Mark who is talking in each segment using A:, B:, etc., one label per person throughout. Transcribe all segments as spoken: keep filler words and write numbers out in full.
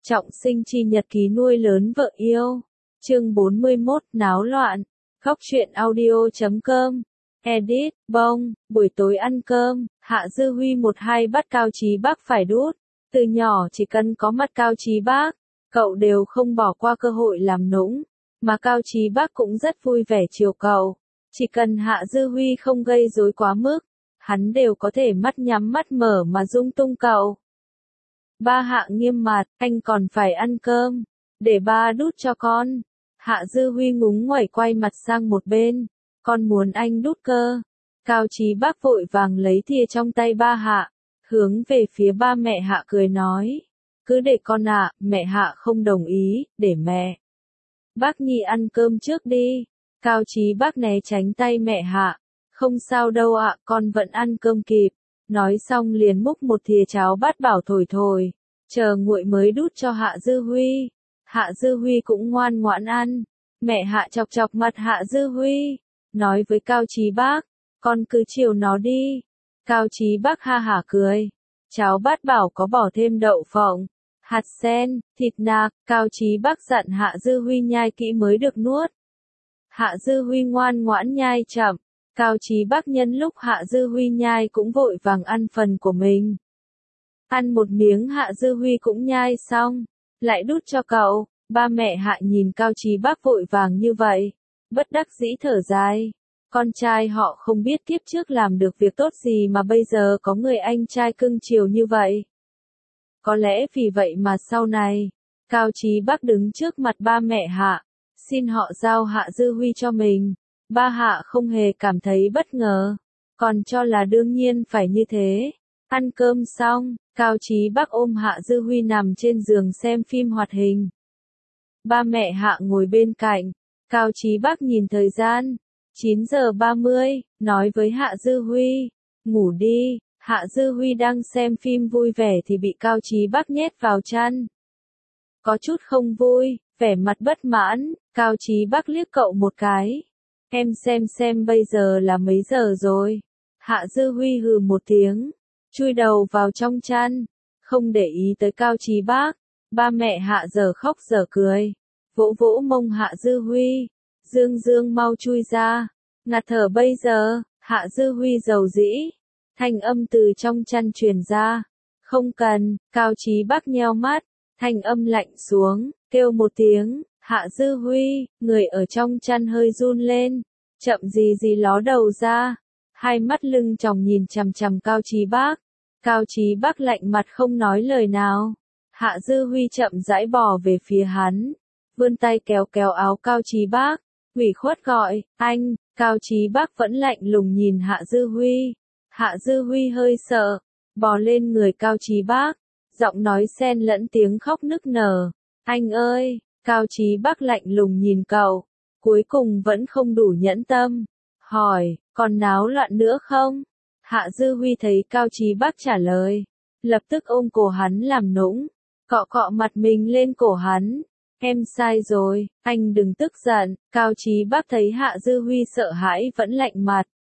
A: Trọng sinh chi nhật ký nuôi lớn vợ yêu. Chương bốn mươi mốt náo loạn. Khóc chuyện audio chấm com. Edit, bông, buổi tối ăn cơm, Hạ Dư Huy một hai bắt Cao Chí Bác phải đút. Từ nhỏ chỉ cần có mặt Cao Chí Bác, cậu đều không bỏ qua cơ hội làm nũng, mà Cao Chí Bác cũng rất vui vẻ chiều cậu. Chỉ cần Hạ Dư Huy không gây rối quá mức, hắn đều có thể mắt nhắm mắt mở mà dung tung cậu. Ba Hạ nghiêm mặt, anh còn phải ăn cơm, để ba đút cho con. Hạ Dư Huy ngúng nguẩy quay mặt sang một bên, con muốn anh đút cơ. Cao Chí Bác vội vàng lấy thìa trong tay ba Hạ, hướng về phía ba mẹ Hạ cười nói, cứ để con ạ, à, mẹ Hạ không đồng ý, để mẹ. Bác Nhi ăn cơm trước đi. Cao Chí Bác né tránh tay mẹ Hạ, không sao đâu ạ, à, con vẫn ăn cơm kịp. Nói xong liền múc một thìa cháo bát bảo thổi thổi, chờ nguội mới đút cho Hạ Dư Huy. Hạ Dư Huy cũng ngoan ngoãn ăn. Mẹ Hạ chọc chọc mặt Hạ Dư Huy, nói với Cao Chí Bác, con cứ chiều nó đi. Cao Chí Bác ha hả cười. Cháo bát bảo có bỏ thêm đậu phộng, hạt sen, thịt nạc. Cao Chí Bác dặn Hạ Dư Huy nhai kỹ mới được nuốt. Hạ Dư Huy ngoan ngoãn nhai chậm. Cao Chí Bác nhân lúc Hạ Dư Huy nhai cũng vội vàng ăn phần của mình. Ăn một miếng Hạ Dư Huy cũng nhai xong, lại đút cho cậu. Ba mẹ Hạ nhìn Cao Chí Bác vội vàng như vậy, bất đắc dĩ thở dài. Con trai họ không biết kiếp trước làm được việc tốt gì mà bây giờ có người anh trai cưng chiều như vậy. Có lẽ vì vậy mà sau này, Cao Chí Bác đứng trước mặt ba mẹ Hạ, xin họ giao Hạ Dư Huy cho mình. Ba Hạ không hề cảm thấy bất ngờ, còn cho là đương nhiên phải như thế. Ăn cơm xong, Cao Chí Bác ôm Hạ Dư Huy nằm trên giường xem phim hoạt hình. Ba mẹ Hạ ngồi bên cạnh, Cao Chí Bác nhìn thời gian, chín giờ ba mươi, nói với Hạ Dư Huy, ngủ đi. Hạ Dư Huy đang xem phim vui vẻ thì bị Cao Chí Bác nhét vào chăn. Có chút không vui, vẻ mặt bất mãn, Cao Chí Bác liếc cậu một cái. Em xem xem bây giờ là mấy giờ rồi. Hạ Dư Huy hừ một tiếng, chui đầu vào trong chăn, không để ý tới Cao Chí Bác. Ba mẹ Hạ giờ khóc giờ cười, vỗ vỗ mông Hạ Dư Huy, Dương Dương mau chui ra, ngạt thở bây giờ. Hạ Dư Huy dầu dĩ, thanh âm từ trong chăn truyền ra, không cần. Cao Chí Bác nheo mắt, thanh âm lạnh xuống, kêu một tiếng. Hạ Dư Huy, người ở trong chăn hơi run lên, chậm gì gì ló đầu ra, hai mắt lưng tròng nhìn chằm chằm Cao Chí Bác. Cao Chí Bác lạnh mặt không nói lời nào. Hạ Dư Huy chậm rãi bò về phía hắn, vươn tay kéo kéo áo Cao Chí Bác, ủy khuất gọi, anh. Cao Chí Bác vẫn lạnh lùng nhìn Hạ Dư Huy. Hạ Dư Huy hơi sợ, bò lên người Cao Chí Bác, giọng nói xen lẫn tiếng khóc nức nở, anh ơi. Cao Chí Bác lạnh lùng nhìn cậu, cuối cùng vẫn không đủ nhẫn tâm, hỏi, còn náo loạn nữa không? Hạ Dư Huy thấy Cao Chí Bác trả lời, lập tức ôm cổ hắn làm nũng, cọ cọ mặt mình lên cổ hắn, em sai rồi, anh đừng tức giận. Cao Chí Bác thấy Hạ Dư Huy sợ hãi vẫn lạnh mặt.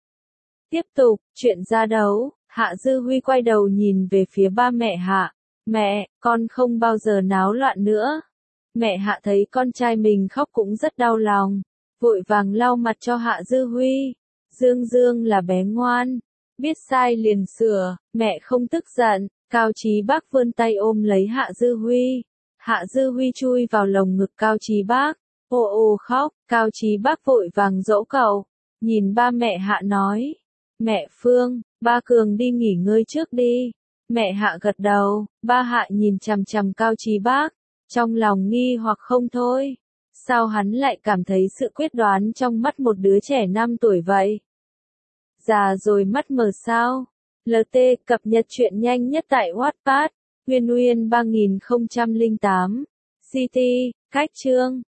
A: Tiếp tục, chuyện ra đấu. Hạ Dư Huy quay đầu nhìn về phía ba mẹ Hạ, mẹ, con không bao giờ náo loạn nữa. Mẹ Hạ thấy con trai mình khóc cũng rất đau lòng, vội vàng lau mặt cho Hạ Dư Huy. Dương Dương là bé ngoan, biết sai liền sửa, mẹ không tức giận. Cao Chí Bác vươn tay ôm lấy Hạ Dư Huy. Hạ Dư Huy chui vào lồng ngực Cao Chí Bác, ồ ồ khóc. Cao Chí Bác vội vàng dỗ cậu, nhìn ba mẹ Hạ nói, mẹ Phương, ba Cường đi nghỉ ngơi trước đi. Mẹ Hạ gật đầu. Ba Hạ nhìn chằm chằm Cao Chí Bác, trong lòng nghi hoặc không thôi. Sao hắn lại cảm thấy sự quyết đoán trong mắt một đứa trẻ năm tuổi vậy? Già rồi mắt mờ sao? lờ tê cập nhật truyện nhanh nhất tại Wattpad. Nguyên Nguyên ba nghìn không trăm lẻ tám. xê tê, cách chương.